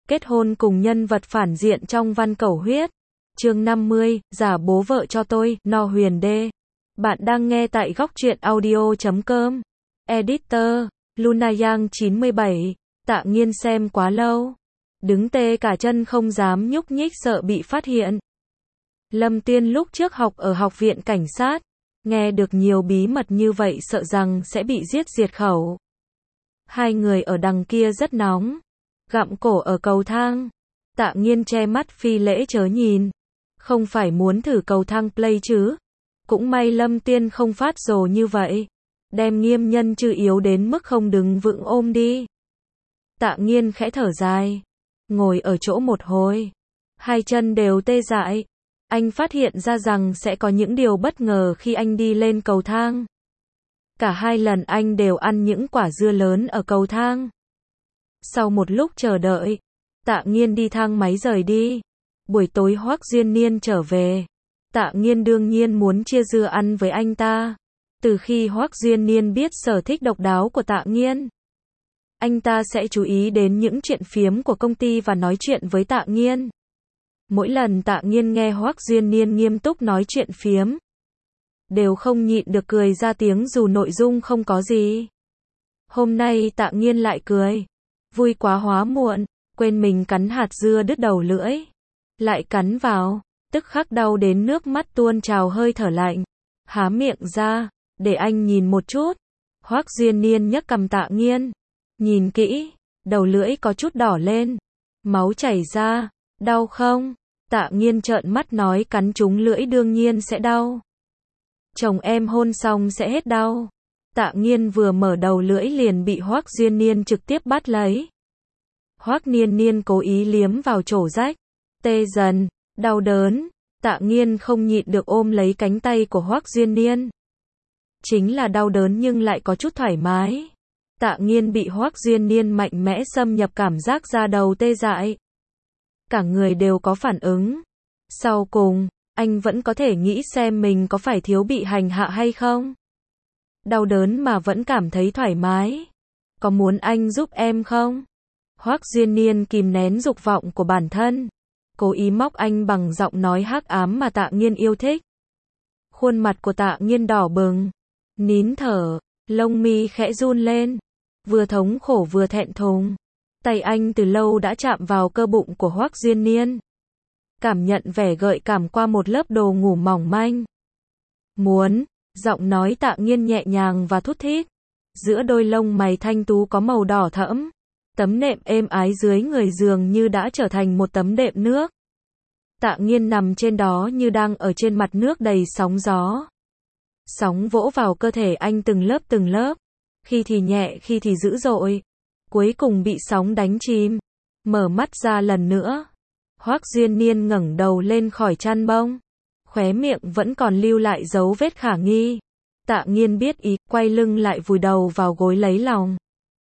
Kết hôn cùng nhân vật phản diện trong Văn Cẩu Huyết. Chương 50, giả bố vợ cho tôi, No Huyền Đê. Bạn đang nghe tại góc truyện audio.com. Editor, Lunayang 97. Tạ Nghiên xem quá lâu. Đứng tê cả chân không dám nhúc nhích sợ bị phát hiện. Lâm Tiên lúc trước học ở học viện cảnh sát. Nghe được nhiều bí mật như vậy sợ rằng sẽ bị giết diệt khẩu. Hai người ở đằng kia rất nóng. Gặm cổ ở cầu thang. Tạ Nghiên che mắt phi lễ chớ nhìn. Không phải muốn thử cầu thang play chứ. Cũng may Lâm Tiên không phát rồ như vậy. Đem Nghiêm Nhân Chư yếu đến mức không đứng vững ôm đi. Tạ Nghiên khẽ thở dài. Ngồi ở chỗ một hồi. Hai chân đều tê dại. Anh phát hiện ra rằng sẽ có những điều bất ngờ khi anh đi lên cầu thang. Cả hai lần anh đều ăn những quả dưa lớn ở cầu thang. Sau một lúc chờ đợi, Tạ Nghiên đi thang máy rời đi. Buổi tối Hoắc Duyên Niên trở về. Tạ Nghiên đương nhiên muốn chia dưa ăn với anh ta. Từ khi Hoắc Duyên Niên biết sở thích độc đáo của Tạ Nghiên, anh ta sẽ chú ý đến những chuyện phiếm của công ty và nói chuyện với Tạ Nghiên. Mỗi lần Tạ Nghiên nghe Hoắc Duyên Niên nghiêm túc nói chuyện phiếm, đều không nhịn được cười ra tiếng dù nội dung không có gì. Hôm nay Tạ Nghiên lại cười. Vui quá hóa muộn, quên mình cắn hạt dưa đứt đầu lưỡi. Lại cắn vào, tức khắc đau đến nước mắt tuôn trào hơi thở lạnh. Há miệng ra, để anh nhìn một chút. Hoắc Duyên Niên nhấc cằm Tạ Nghiên. Nhìn kỹ, đầu lưỡi có chút đỏ lên. Máu chảy ra, đau không? Tạ Nghiên trợn mắt nói cắn trúng lưỡi đương nhiên sẽ đau. Chồng em hôn xong sẽ hết đau. Tạ Nghiên vừa mở đầu lưỡi liền bị Hoắc Duyên Niên trực tiếp bắt lấy. Hoắc Niên Niên cố ý liếm vào chỗ rách. Tê dần, đau đớn. Tạ Nghiên không nhịn được ôm lấy cánh tay của Hoắc Duyên Niên. Chính là đau đớn nhưng lại có chút thoải mái. Tạ Nghiên bị Hoắc Duyên Niên mạnh mẽ xâm nhập cảm giác da đầu tê dại. Cả người đều có phản ứng. Sau cùng, anh vẫn có thể nghĩ xem mình có phải thiếu bị hành hạ hay không. Đau đớn mà vẫn cảm thấy thoải mái. Có muốn anh giúp em không? Hoắc Duyên Niên kìm nén dục vọng của bản thân. Cố ý móc anh bằng giọng nói hắc ám mà Tạ Nghiên yêu thích. Khuôn mặt của Tạ Nghiên đỏ bừng. Nín thở, lông mi khẽ run lên. Vừa thống khổ vừa thẹn thùng. Tay anh từ lâu đã chạm vào cơ bụng của Hoắc Duyên Niên. Cảm nhận vẻ gợi cảm qua một lớp đồ ngủ mỏng manh. Muốn, giọng nói Tạ Nghiên nhẹ nhàng và thút thít. Giữa đôi lông mày thanh tú có màu đỏ thẫm. Tấm nệm êm ái dưới người giường như đã trở thành một tấm đệm nước. Tạ Nghiên nằm trên đó như đang ở trên mặt nước đầy sóng gió. Sóng vỗ vào cơ thể anh từng lớp, khi thì nhẹ khi thì dữ dội. Cuối cùng bị sóng đánh chìm. Mở mắt ra lần nữa. Hoắc Duyên Niên ngẩng đầu lên khỏi chăn bông. Khóe miệng vẫn còn lưu lại dấu vết khả nghi. Tạ Nghiên biết ý, quay lưng lại vùi đầu vào gối lấy lòng.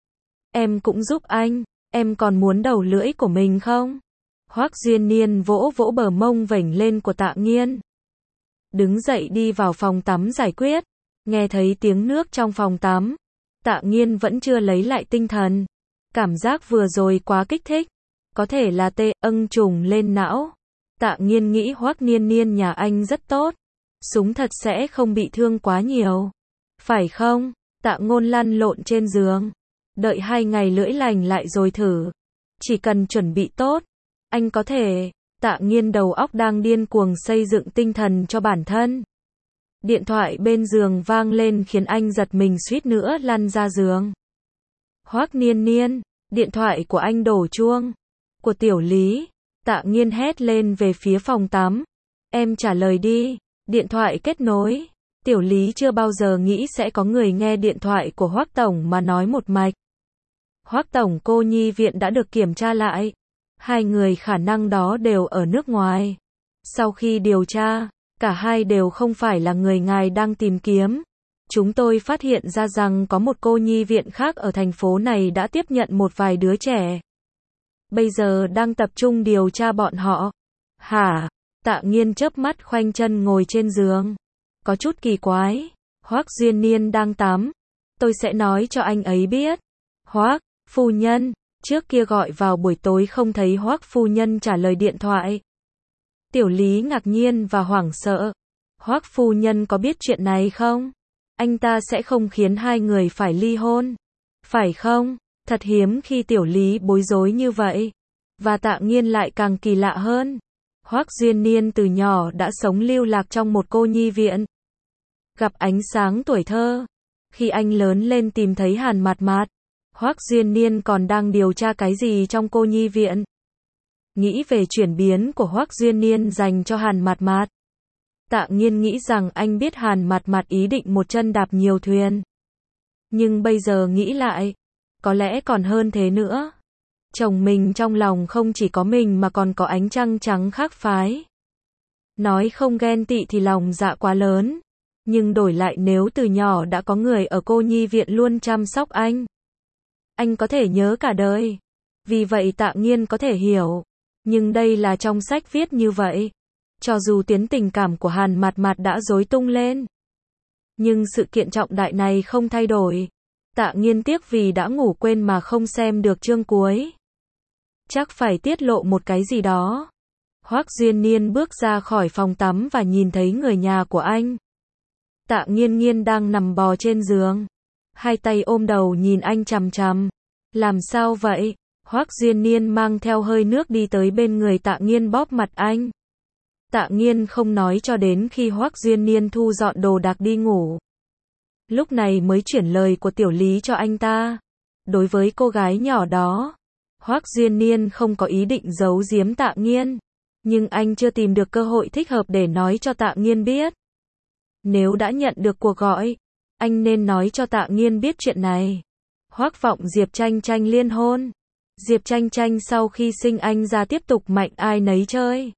Em cũng giúp anh, em còn muốn đầu lưỡi của mình không? Hoắc Duyên Niên vỗ vỗ bờ mông vểnh lên của Tạ Nghiên. Đứng dậy đi vào phòng tắm giải quyết. Nghe thấy tiếng nước trong phòng tắm. Tạ Nghiên vẫn chưa lấy lại tinh thần. Cảm giác vừa rồi quá kích thích. Có thể là trùng lên não. Tạ Nghiên nghĩ Hoắc Niên Niên nhà anh rất tốt. Súng thật sẽ không bị thương quá nhiều. Phải không? Tạ Ngôn lăn lộn trên giường. Đợi 2 ngày lưỡi lành lại rồi thử. Chỉ cần chuẩn bị tốt. Anh có thể. Tạ Nghiên đầu óc đang điên cuồng xây dựng tinh thần cho bản thân. Điện thoại bên giường vang lên khiến anh giật mình suýt nữa lăn ra giường. Hoắc Niên Niên, điện thoại của anh đổ chuông. Của Tiểu Lý. Tạ Nghiên hét lên về phía phòng tắm. Em trả lời đi. Điện thoại kết nối. Tiểu Lý chưa bao giờ nghĩ sẽ có người nghe điện thoại của Hoắc Tổng mà nói một mạch. Hoắc Tổng, cô nhi viện đã được kiểm tra lại. 2 người khả năng đó đều ở nước ngoài. Sau khi điều tra, cả hai đều không phải là người ngài đang tìm kiếm. Chúng tôi phát hiện ra rằng có một cô nhi viện khác ở thành phố này đã tiếp nhận một vài đứa trẻ. Bây giờ đang tập trung điều tra bọn họ. Hả? Tạ Nghiên chớp mắt khoanh chân ngồi trên giường. Có chút kỳ quái. Hoắc Duyên Niên đang tắm. Tôi sẽ nói cho anh ấy biết. Hoắc, phu nhân, Trước kia gọi vào buổi tối không thấy Hoắc phu nhân trả lời điện thoại. Tiểu Lý ngạc nhiên và hoảng sợ. Hoắc phu nhân có biết chuyện này không? Anh ta sẽ không khiến hai người phải ly hôn. Phải không? Thật hiếm khi Tiểu Lý bối rối như vậy. Và Tạ Nghiên lại càng kỳ lạ hơn. Hoắc Duyên Niên từ nhỏ đã sống lưu lạc trong một cô nhi viện. Gặp ánh sáng tuổi thơ. Khi anh lớn lên tìm thấy Hàn Mạt Mạt, Hoắc Duyên Niên còn đang điều tra cái gì trong cô nhi viện. Nghĩ về chuyển biến của Hoắc Duyên Niên dành cho Hàn Mạt Mạt, Tạ Nghiên nghĩ rằng anh biết Hàn Mạt Mạt ý định một chân đạp nhiều thuyền. Nhưng bây giờ nghĩ lại, có lẽ còn hơn thế nữa. Chồng mình trong lòng không chỉ có mình mà còn có ánh trăng trắng khác phái. Nói không ghen tị thì lòng dạ quá lớn. Nhưng đổi lại nếu từ nhỏ đã có người ở cô nhi viện luôn chăm sóc anh có thể nhớ cả đời. Vì vậy Tạ Nghiên có thể hiểu. Nhưng đây là trong sách viết như vậy. Cho dù tiến tình cảm của Hàn Mạt Mạt đã rối tung lên, nhưng sự kiện trọng đại này không thay đổi. Tạ Nghiên tiếc vì đã ngủ quên mà không xem được chương cuối. Chắc phải tiết lộ một cái gì đó. Hoắc Duyên Niên bước ra khỏi phòng tắm và nhìn thấy người nhà của anh. Tạ Nghiên Nghiên đang nằm bò trên giường, hai tay ôm đầu nhìn anh chằm chằm. Làm sao vậy? Hoắc Duyên Niên mang theo hơi nước đi tới bên người Tạ Nghiên bóp mặt anh. Tạ Nghiên không nói cho đến khi Hoắc Duyên Niên thu dọn đồ đạc đi ngủ. Lúc này mới chuyển lời của Tiểu Lý cho anh ta. Đối với cô gái nhỏ đó, Hoắc Duyên Niên không có ý định giấu giếm Tạ Nghiên. Nhưng anh chưa tìm được cơ hội thích hợp để nói cho Tạ Nghiên biết. Nếu đã nhận được cuộc gọi, anh nên nói cho Tạ Nghiên biết chuyện này. Hoắc Vọng Diệp Tranh Tranh liên hôn. Diệp Tranh Tranh sau khi sinh anh ra tiếp tục mạnh ai nấy chơi.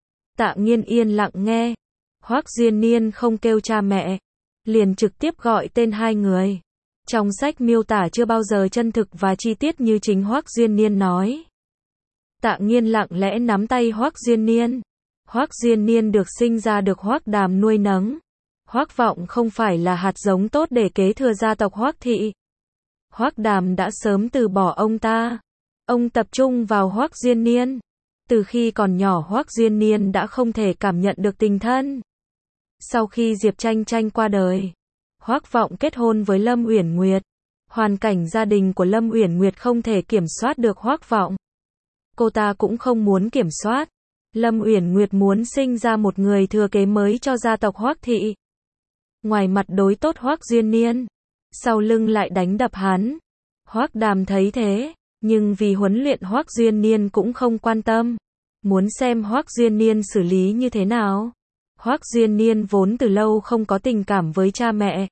Tạ Nghiên yên lặng nghe. Hoắc Duyên Niên không kêu cha mẹ, liền trực tiếp gọi tên hai người. Trong sách miêu tả chưa bao giờ chân thực và chi tiết như chính Hoắc Duyên Niên nói. Tạ Nghiên lặng lẽ nắm tay Hoắc Duyên Niên. Hoắc Duyên Niên được sinh ra được Hoắc Đàm nuôi nấng. Hoắc Vọng không phải là hạt giống tốt để kế thừa gia tộc Hoắc thị. Hoắc Đàm đã sớm từ bỏ ông ta. Ông tập trung vào Hoắc Duyên Niên. Từ khi còn nhỏ Hoắc Duyên Niên đã không thể cảm nhận được tình thân. Sau khi Diệp Tranh Tranh qua đời, Hoắc Vọng kết hôn với Lâm Uyển Nguyệt. Hoàn cảnh gia đình của Lâm Uyển Nguyệt không thể kiểm soát được Hoắc Vọng. Cô ta cũng không muốn kiểm soát. Lâm Uyển Nguyệt muốn sinh ra một người thừa kế mới cho gia tộc Hoắc thị. Ngoài mặt đối tốt Hoắc Duyên Niên, sau lưng lại đánh đập hắn. Hoắc Đàm thấy thế, nhưng vì huấn luyện Hoắc Duyên Niên cũng không quan tâm. Muốn xem Hoắc Duyên Niên xử lý như thế nào. Hoắc Duyên Niên vốn từ lâu không có tình cảm với cha mẹ.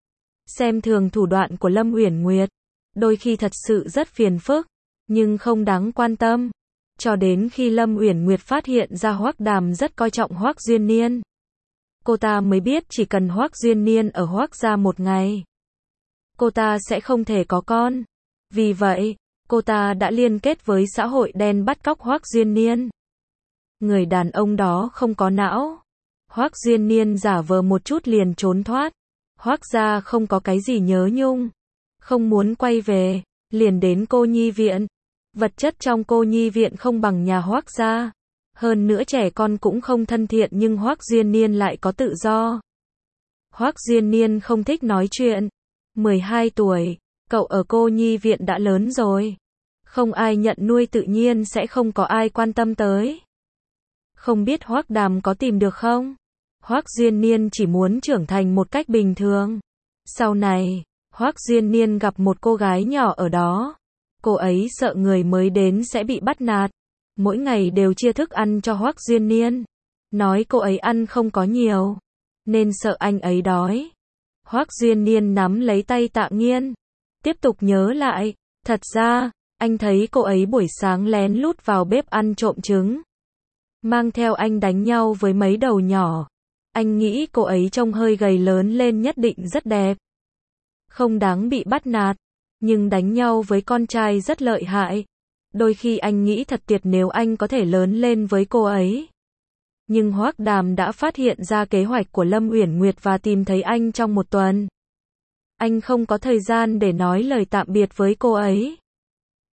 Xem thường thủ đoạn của Lâm Uyển Nguyệt. Đôi khi thật sự rất phiền phức, nhưng không đáng quan tâm. Cho đến khi Lâm Uyển Nguyệt phát hiện ra Hoắc Đàm rất coi trọng Hoắc Duyên Niên. Cô ta mới biết chỉ cần Hoắc Duyên Niên ở Hoắc gia một ngày, cô ta sẽ không thể có con. Vì vậy, cô ta đã liên kết với xã hội đen bắt cóc Hoắc Duyên Niên. Người đàn ông đó không có não. Hoắc Duyên Niên giả vờ một chút liền trốn thoát. Hoắc gia không có cái gì nhớ nhung, không muốn quay về, liền đến cô nhi viện. Vật chất trong cô nhi viện không bằng nhà Hoắc gia. Hơn nữa trẻ con cũng không thân thiện nhưng Hoắc Duyên Niên lại có tự do. Hoắc Duyên Niên không thích nói chuyện. 12 tuổi, cậu ở cô nhi viện đã lớn rồi. Không ai nhận nuôi tự nhiên sẽ không có ai quan tâm tới. Không biết Hoắc Đàm có tìm được không? Hoắc Duyên Niên chỉ muốn trưởng thành một cách bình thường. Sau này, Hoắc Duyên Niên gặp một cô gái nhỏ ở đó. Cô ấy sợ người mới đến sẽ bị bắt nạt. Mỗi ngày đều chia thức ăn cho Hoắc Duyên Niên. Nói cô ấy ăn không có nhiều, nên sợ anh ấy đói. Hoắc Duyên Niên nắm lấy tay Tạ Nghiên. Tiếp tục nhớ lại. Thật ra, anh thấy cô ấy buổi sáng lén lút vào bếp ăn trộm trứng. Mang theo anh đánh nhau với mấy đầu nhỏ. Anh nghĩ cô ấy trông hơi gầy lớn lên nhất định rất đẹp. Không đáng bị bắt nạt. Nhưng đánh nhau với con trai rất lợi hại. Đôi khi anh nghĩ thật tuyệt nếu anh có thể lớn lên với cô ấy. Nhưng Hoắc Đàm đã phát hiện ra kế hoạch của Lâm Uyển Nguyệt và tìm thấy anh trong một tuần. Anh không có thời gian để nói lời tạm biệt với cô ấy.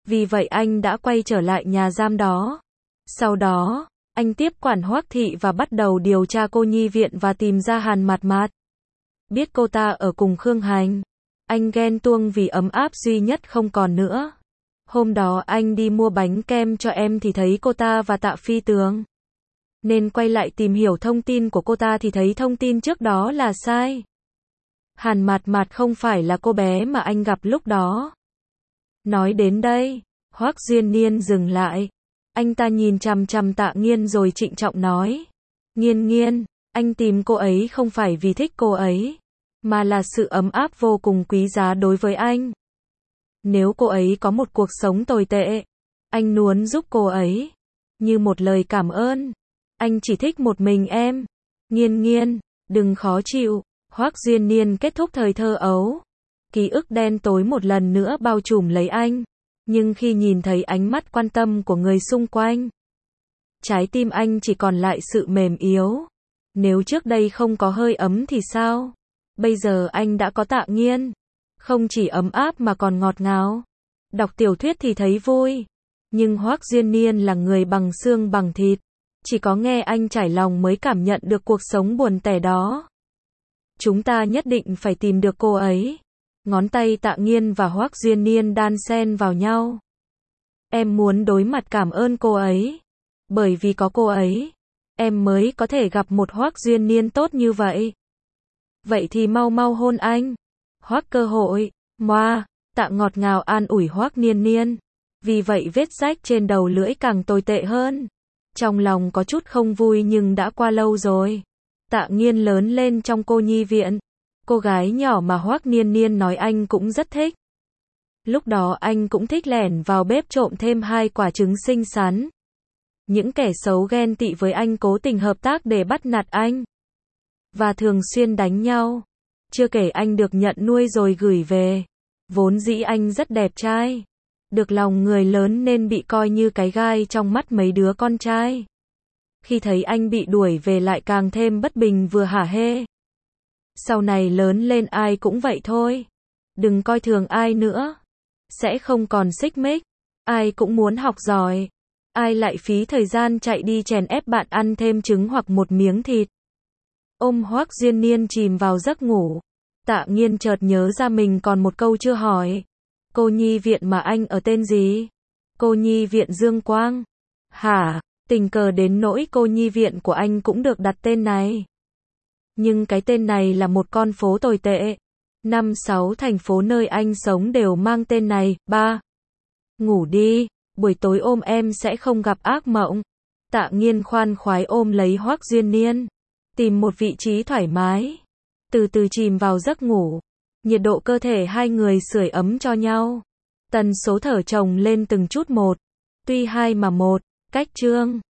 Vì vậy anh đã quay trở lại nhà giam đó. Sau đó, anh tiếp quản Hoắc Thị và bắt đầu điều tra cô nhi viện và tìm ra Hàn Mạt Mạt. Biết cô ta ở cùng Khương Hành, anh ghen tuông vì ấm áp duy nhất không còn nữa. Hôm đó anh đi mua bánh kem cho em thì thấy cô ta và Tạ Phi Tường. Nên quay lại tìm hiểu thông tin của cô ta thì thấy thông tin trước đó là sai. Hàn Mạt Mạt không phải là cô bé mà anh gặp lúc đó. Nói đến đây, Hoắc Duyên Niên dừng lại. Anh ta nhìn chằm chằm Tạ Nghiên rồi trịnh trọng nói. Nghiên Nghiên, anh tìm cô ấy không phải vì thích cô ấy, mà là sự ấm áp vô cùng quý giá đối với anh. Nếu cô ấy có một cuộc sống tồi tệ, anh muốn giúp cô ấy. Như một lời cảm ơn. Anh chỉ thích một mình em. Nghiên Nghiên, đừng khó chịu. Hoắc Duyên Niên kết thúc thời thơ ấu. Ký ức đen tối một lần nữa bao trùm lấy anh. Nhưng khi nhìn thấy ánh mắt quan tâm của người xung quanh, trái tim anh chỉ còn lại sự mềm yếu. Nếu trước đây không có hơi ấm thì sao? Bây giờ anh đã có Tạ Nghiên. Không chỉ ấm áp mà còn ngọt ngào. Đọc tiểu thuyết thì thấy vui. Nhưng Hoắc Duyên Niên là người bằng xương bằng thịt. Chỉ có nghe anh trải lòng mới cảm nhận được cuộc sống buồn tẻ đó. Chúng ta nhất định phải tìm được cô ấy. Ngón tay Tạ Nghiên và Hoắc Duyên Niên đan xen vào nhau. Em muốn đối mặt cảm ơn cô ấy. Bởi vì có cô ấy, em mới có thể gặp một Hoắc Duyên Niên tốt như vậy. Vậy thì mau mau hôn anh. Hoắc Cơ Hội, moa, Tạ ngọt ngào an ủi Hoắc Niên Niên. Vì vậy vết rách trên đầu lưỡi càng tồi tệ hơn. Trong lòng có chút không vui nhưng đã qua lâu rồi. Tạ Nghiên lớn lên trong cô nhi viện. Cô gái nhỏ mà Hoắc Niên Niên nói anh cũng rất thích. Lúc đó anh cũng thích lẻn vào bếp trộm thêm 2 quả trứng xinh xắn. Những kẻ xấu ghen tị với anh cố tình hợp tác để bắt nạt anh. Và thường xuyên đánh nhau. Chưa kể anh được nhận nuôi rồi gửi về. Vốn dĩ anh rất đẹp trai. Được lòng người lớn nên bị coi như cái gai trong mắt mấy đứa con trai. Khi thấy anh bị đuổi về lại càng thêm bất bình vừa hả hê. Sau này lớn lên ai cũng vậy thôi. Đừng coi thường ai nữa. Sẽ không còn xích mích. Ai cũng muốn học giỏi. Ai lại phí thời gian chạy đi chèn ép bạn ăn thêm trứng hoặc một miếng thịt. Ôm Hoắc Duyên Niên chìm vào giấc ngủ. Tạ Nghiên chợt nhớ ra mình còn một câu chưa hỏi. Cô nhi viện mà anh ở tên gì? Cô nhi viện Dương Quang. Hả? Tình cờ đến nỗi cô nhi viện của anh cũng được đặt tên này. Nhưng cái tên này là một con phố tồi tệ. 5-6 thành phố nơi anh sống đều mang tên này. 3. Ngủ đi, buổi tối ôm em sẽ không gặp ác mộng. Tạ Nghiên khoan khoái ôm lấy Hoắc Duyên Niên. Tìm một vị trí thoải mái. Từ từ chìm vào giấc ngủ. Nhiệt độ cơ thể hai người sưởi ấm cho nhau. Tần số thở chồng lên từng chút một. Tuy 2 mà 1, cách chương.